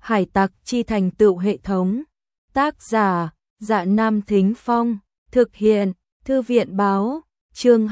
Hải tặc chi thành tựu hệ thống. Tác giả: Dạ Nam Thính Phong. Thực hiện: Thư viện báo. Chương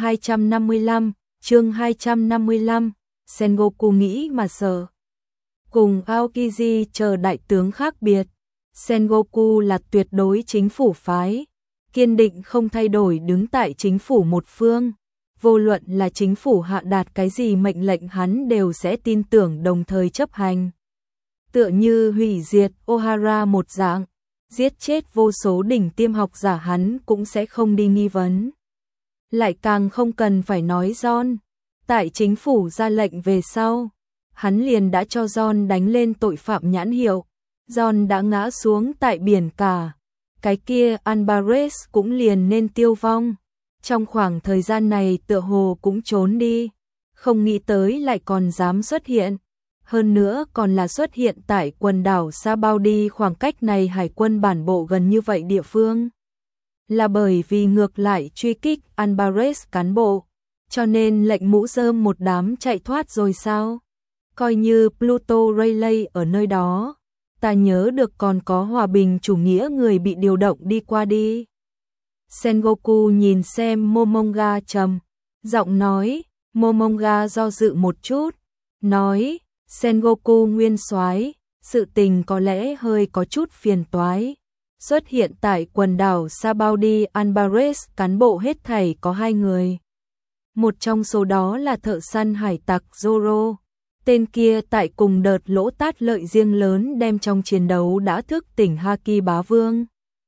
255. Sengoku nghĩ mà sợ. Cùng Aokiji chờ đại tướng khác biệt, Sengoku là tuyệt đối chính phủ phái, kiên định không thay đổi đứng tại chính phủ một phương. Vô luận là chính phủ hạ đạt cái gì mệnh lệnh hắn đều sẽ tin tưởng đồng thời chấp hành. Tựa như hủy diệt Ohara một dạng, giết chết vô số đỉnh tiêm học giả hắn cũng sẽ không đi nghi vấn. Lại càng không cần phải nói John, tại chính phủ ra lệnh về sau, hắn liền đã cho John đánh lên tội phạm nhãn hiệu. John đã ngã xuống tại biển cả, cái kia Alvarez cũng liền nên tiêu vong. Trong khoảng thời gian này tựa hồ cũng trốn đi, không nghĩ tới lại còn dám xuất hiện. Hơn nữa còn là xuất hiện tại quần đảo Sabaudi, khoảng cách này hải quân bản bộ gần như vậy địa phương. Là bởi vì ngược lại truy kích Alvarez cán bộ, cho nên lệnh mũ rơm một đám chạy thoát rồi sao? Coi như Pluto Rayleigh ở nơi đó, ta nhớ được còn có hòa bình chủ nghĩa người bị điều động đi qua đi. Sengoku nhìn xem Momonga trầm giọng nói. Momonga do dự một chút, nói: Sengoku nguyên soái, sự tình có lẽ hơi có chút phiền toái. Xuất hiện tại quần đảo Sabaudi Alvarez cán bộ hết thảy có 2 người. Một trong số đó là thợ săn hải tặc Zoro. Tên kia tại cùng đợt lỗ tát lợi riêng lớn đem trong chiến đấu đã thức tỉnh Haki Bá Vương.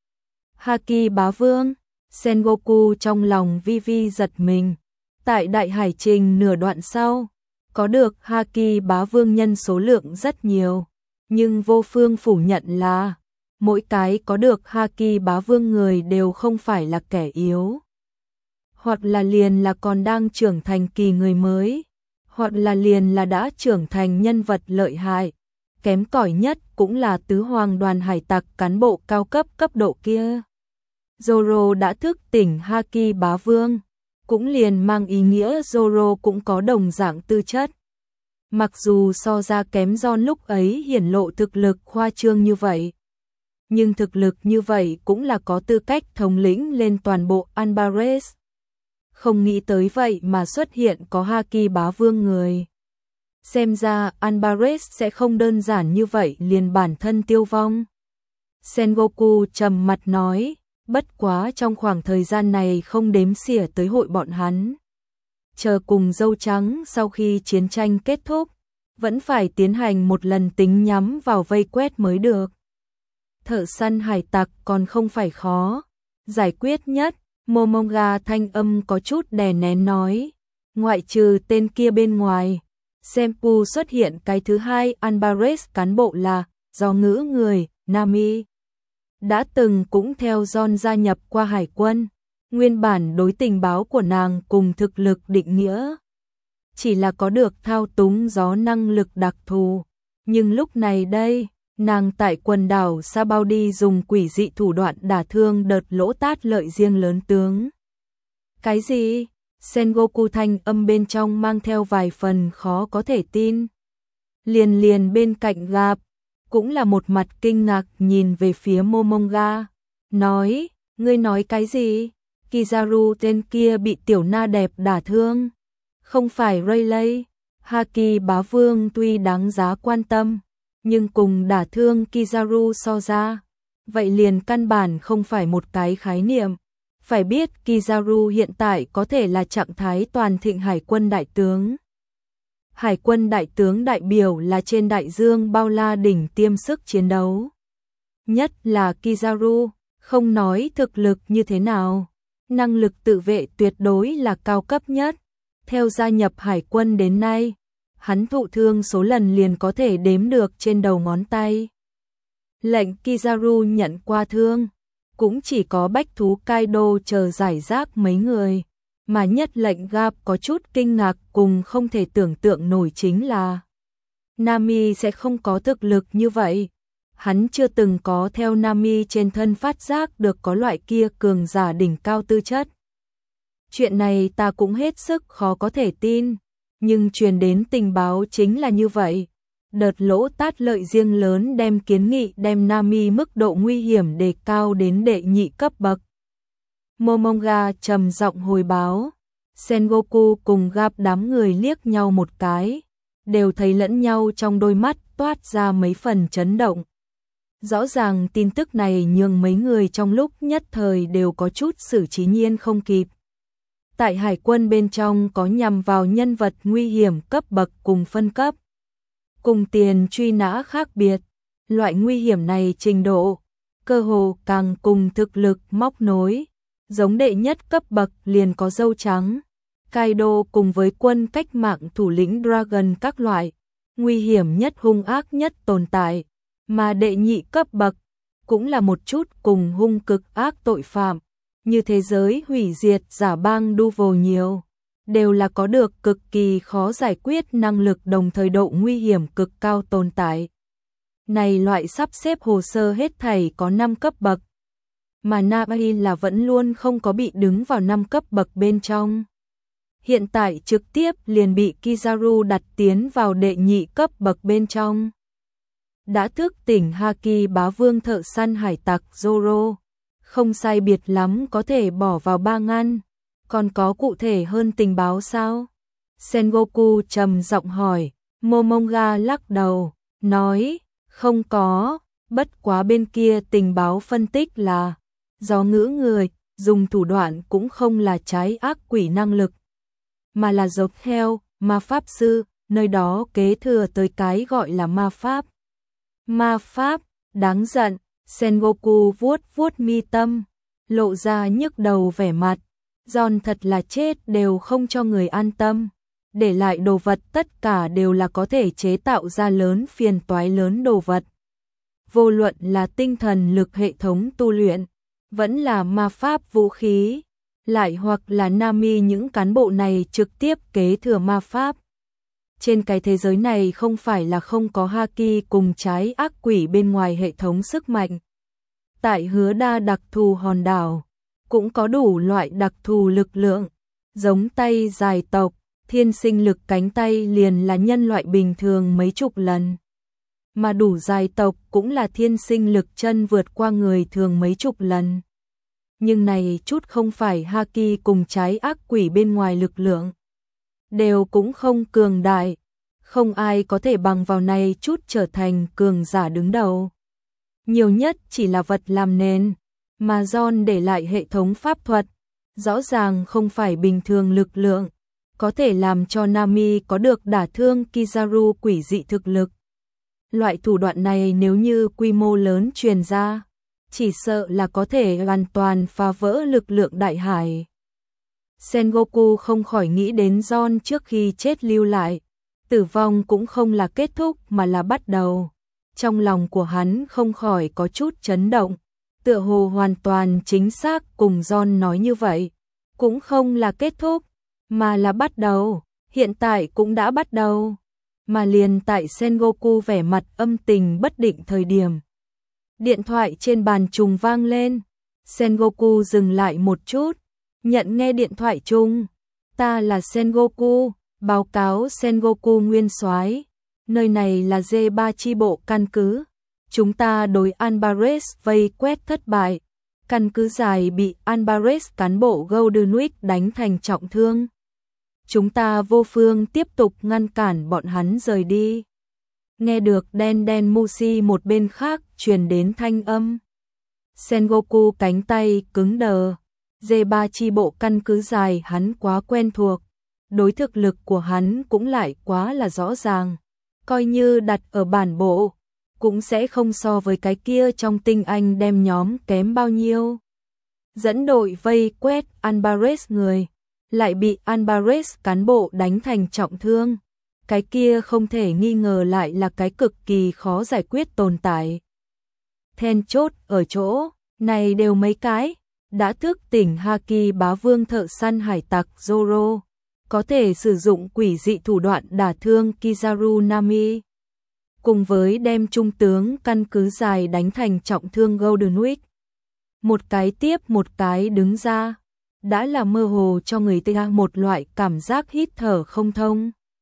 Haki Bá Vương, Sengoku trong lòng vi vi giật mình. Tại đại hải trình nửa đoạn sau, có được Haki Bá Vương nhân số lượng rất nhiều, nhưng vô phương phủ nhận là mỗi cái có được Haki Bá Vương người đều không phải là kẻ yếu. Hoặc là liền là còn đang trưởng thành kỳ người mới, hoặc là liền là đã trưởng thành nhân vật lợi hại. Kém cỏi nhất cũng là tứ hoàng đoàn hải tặc cán bộ cao cấp cấp độ kia. Zoro đã thức tỉnh Haki Bá Vương, cũng liền mang ý nghĩa Zoro cũng có đồng dạng tư chất. Mặc dù so ra kém John lúc ấy hiển lộ thực lực khoa trương như vậy, nhưng thực lực như vậy cũng là có tư cách thống lĩnh lên toàn bộ Alvarez. Không nghĩ tới vậy mà xuất hiện có Haki Bá Vương người. Xem ra Alvarez sẽ không đơn giản như vậy liền bản thân tiêu vong. Sengoku trầm mặt nói, bất quá trong khoảng thời gian này không đếm xỉa tới hội bọn hắn. Chờ cùng dâu trắng sau khi chiến tranh kết thúc, vẫn phải tiến hành một lần tính nhắm vào vây quét mới được. Thợ săn hải tặc còn không phải khó giải quyết nhất. Momonga thanh âm có chút đè nén nói, ngoại trừ tên kia bên ngoài, Senpu xuất hiện cái thứ 2 Alvarez cán bộ là do ngữ người Nami. Đã từng cũng theo John gia nhập qua hải quân, nguyên bản đối tình báo của nàng cùng thực lực định nghĩa chỉ là có được thao túng gió năng lực đặc thù, nhưng lúc này đây, nàng tại quần đảo Sabaudi dùng quỷ dị thủ đoạn đả thương đợt lỗ tát lợi riêng lớn tướng. Cái gì? Sengoku thanh âm bên trong mang theo vài phần khó có thể tin. Liền bên cạnh gặp, cũng là một mặt kinh ngạc nhìn về phía Momonga, nói, ngươi nói cái gì? Kizaru tên kia bị tiểu na đẹp đả thương. Không phải Rayleigh. Haki Bá Vương tuy đáng giá quan tâm, nhưng cùng đả thương Kizaru so ra, vậy liền căn bản không phải một cái khái niệm. Phải biết Kizaru hiện tại có thể là trạng thái toàn thịnh hải quân đại tướng. Hải quân đại tướng đại biểu là trên đại dương bao la đỉnh tiêm sức chiến đấu. Nhất là Kizaru, không nói thực lực như thế nào, năng lực tự vệ tuyệt đối là cao cấp nhất. Theo gia nhập hải quân đến nay, hắn thụ thương số lần liền có thể đếm được trên đầu ngón tay. Lệnh Kizaru nhận qua thương, cũng chỉ có bách thú Kaido chờ giải rác mấy người, mà nhất lệnh Gap có chút kinh ngạc cùng không thể tưởng tượng nổi chính là Nami sẽ không có thực lực như vậy. Hắn chưa từng có theo Nami trên thân phát giác được có loại kia cường giả đỉnh cao tư chất. Chuyện này ta cũng hết sức khó có thể tin, nhưng truyền đến tình báo chính là như vậy. Đợt lỗ tát lợi riêng lớn đem kiến nghị đem Nami mức độ nguy hiểm đề cao đến đệ nhị cấp bậc. Momonga trầm giọng hồi báo. Sengoku cùng Garp đám người liếc nhau một cái, đều thấy lẫn nhau trong đôi mắt toát ra mấy phần chấn động. Rõ ràng tin tức này nhường mấy người trong lúc nhất thời đều có chút xử trí nhiên không kịp. Tại hải quân bên trong có nhằm vào nhân vật nguy hiểm cấp bậc cùng phân cấp, cùng tiền truy nã khác biệt, loại nguy hiểm này trình độ, cơ hồ càng cùng thực lực móc nối, giống đệ nhất cấp bậc liền có dâu trắng, Kaido cùng với quân cách mạng thủ lĩnh Dragon các loại, nguy hiểm nhất hung ác nhất tồn tại, mà đệ nhị cấp bậc cũng là một chút cùng hung cực ác tội phạm, như thế giới hủy diệt giả bang Duval nhiều, đều là có được cực kỳ khó giải quyết năng lực đồng thời độ nguy hiểm cực cao tồn tại. Này loại sắp xếp hồ sơ hết thảy có 5 cấp bậc, mà Nami là vẫn luôn không có bị đứng vào 5 cấp bậc bên trong. Hiện tại trực tiếp liền bị Kizaru đặt tiến vào đệ nhị cấp bậc bên trong. Đã thức tỉnh Haki bá vương thợ săn hải tặc Zoro, không sai biệt lắm có thể bỏ vào 3 ngăn, còn có cụ thể hơn tình báo sao? Sengoku trầm giọng hỏi, Momonga lắc đầu, nói, không có, bất quá bên kia tình báo phân tích là, do ngữ người, dùng thủ đoạn cũng không là trái ác quỷ năng lực, mà là dốc theo, ma pháp sư, nơi đó kế thừa tới cái gọi là ma pháp. Ma pháp, đáng giận, Sengoku vuốt vuốt mi tâm, lộ ra nhức đầu vẻ mặt, giòn thật là chết đều không cho người an tâm, để lại đồ vật tất cả đều là có thể chế tạo ra lớn phiền toái lớn đồ vật. Vô luận là tinh thần lực hệ thống tu luyện, vẫn là ma pháp vũ khí, lại hoặc là Nami những cán bộ này trực tiếp kế thừa ma pháp. Trên cái thế giới này không phải là không có Haki cùng trái ác quỷ bên ngoài hệ thống sức mạnh. Tại Hứa Đa đặc thù hòn đảo, cũng có đủ loại đặc thù lực lượng, giống tay dài tộc, thiên sinh lực cánh tay liền là nhân loại bình thường mấy chục lần. Mà đủ dài tộc cũng là thiên sinh lực chân vượt qua người thường mấy chục lần. Nhưng này chút không phải Haki cùng trái ác quỷ bên ngoài lực lượng. Đều cũng không cường đại, không ai có thể bằng vào này chút trở thành cường giả đứng đầu. Nhiều nhất chỉ là vật làm nền, mà John để lại hệ thống pháp thuật, rõ ràng không phải bình thường lực lượng, có thể làm cho Nami có được đả thương Kizaru quỷ dị thực lực. Loại thủ đoạn này nếu như quy mô lớn truyền ra, chỉ sợ là có thể hoàn toàn phá vỡ lực lượng đại hải. Sengoku không khỏi nghĩ đến John trước khi chết lưu lại, tử vong cũng không là kết thúc mà là bắt đầu. Trong lòng của hắn không khỏi có chút chấn động, tựa hồ hoàn toàn chính xác cùng John nói như vậy, cũng không là kết thúc, mà là bắt đầu, hiện tại cũng đã bắt đầu. Mà liền tại Sengoku vẻ mặt âm tình bất định thời điểm, điện thoại trên bàn trùng vang lên, Sengoku dừng lại một chút, nhận nghe điện thoại chung, ta là Sengoku, báo cáo Sengoku nguyên soái, nơi này là D3 chi bộ căn cứ, chúng ta đối Alvarez vây quét thất bại, căn cứ dài bị Alvarez cán bộ Golden Week đánh thành trọng thương. Chúng ta vô phương tiếp tục ngăn cản bọn hắn rời đi. Nghe được đen đen Mushi một bên khác truyền đến thanh âm. Sengoku cánh tay cứng đờ, D3 chi bộ căn cứ dài hắn quá quen thuộc, đối thực lực của hắn cũng lại quá là rõ ràng, coi như đặt ở bản bộ, cũng sẽ không so với cái kia trong tinh anh đem nhóm kém bao nhiêu. Dẫn đội vây quét Alvarez người, lại bị Alvarez cán bộ đánh thành trọng thương, cái kia không thể nghi ngờ lại là cái cực kỳ khó giải quyết tồn tại. Then chốt ở chỗ, này đều mấy cái, đã thức tỉnh Haki bá vương thợ săn hải tặc Zoro, có thể sử dụng quỷ dị thủ đoạn đả thương Kizaru Nami, cùng với đem trung tướng căn cứ dài đánh thành trọng thương Golden Week. Một cái tiếp một cái đứng ra, đã là mơ hồ cho người ta một loại cảm giác hít thở không thông.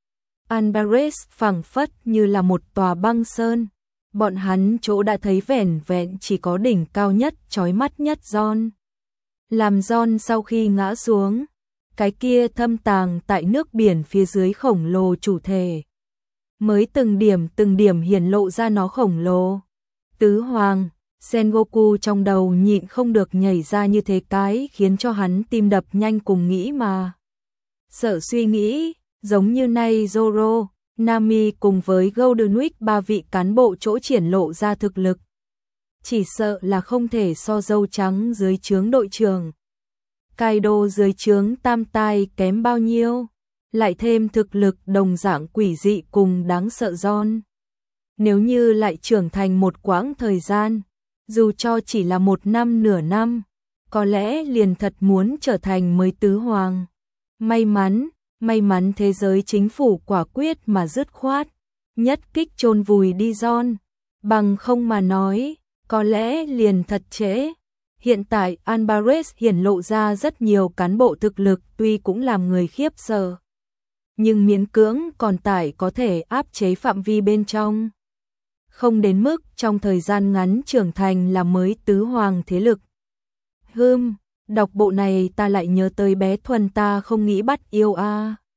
Alvarez phảng phất như là một tòa băng sơn. Bọn hắn chỗ đã thấy vẻn vẹn chỉ có đỉnh cao nhất, chói mắt nhất John. Làm John sau khi ngã xuống, cái kia thâm tàng tại nước biển phía dưới khổng lồ chủ thể. Mới từng điểm hiển lộ ra nó khổng lồ. Tứ Hoàng, Sengoku trong đầu nhịn không được nhảy ra như thế cái khiến cho hắn tim đập nhanh cùng nghĩ mà. Sợ suy nghĩ, giống như nay Zoro, Nami cùng với Golden Week ba vị cán bộ chỗ triển lộ ra thực lực. Chỉ sợ là không thể so dâu trắng dưới trướng đội trưởng. Kaido dưới trướng tam tai kém bao nhiêu, lại thêm thực lực đồng dạng quỷ dị cùng đáng sợ John. Nếu như lại trưởng thành một quãng thời gian, dù cho chỉ là một năm nửa năm, có lẽ liền thật muốn trở thành mới tứ hoàng. May mắn thế giới chính phủ quả quyết mà dứt khoát, nhất kích chôn vùi đi John, bằng không mà nói, có lẽ liền thật trễ. Hiện tại Alvarez hiển lộ ra rất nhiều cán bộ thực lực tuy cũng làm người khiếp sợ, nhưng miễn cưỡng còn tải có thể áp chế phạm vi bên trong. Không đến mức trong thời gian ngắn trưởng thành là mới tứ hoàng thế lực. Đọc bộ này ta lại nhớ tới bé Thuần ta không nghĩ bắt yêu a.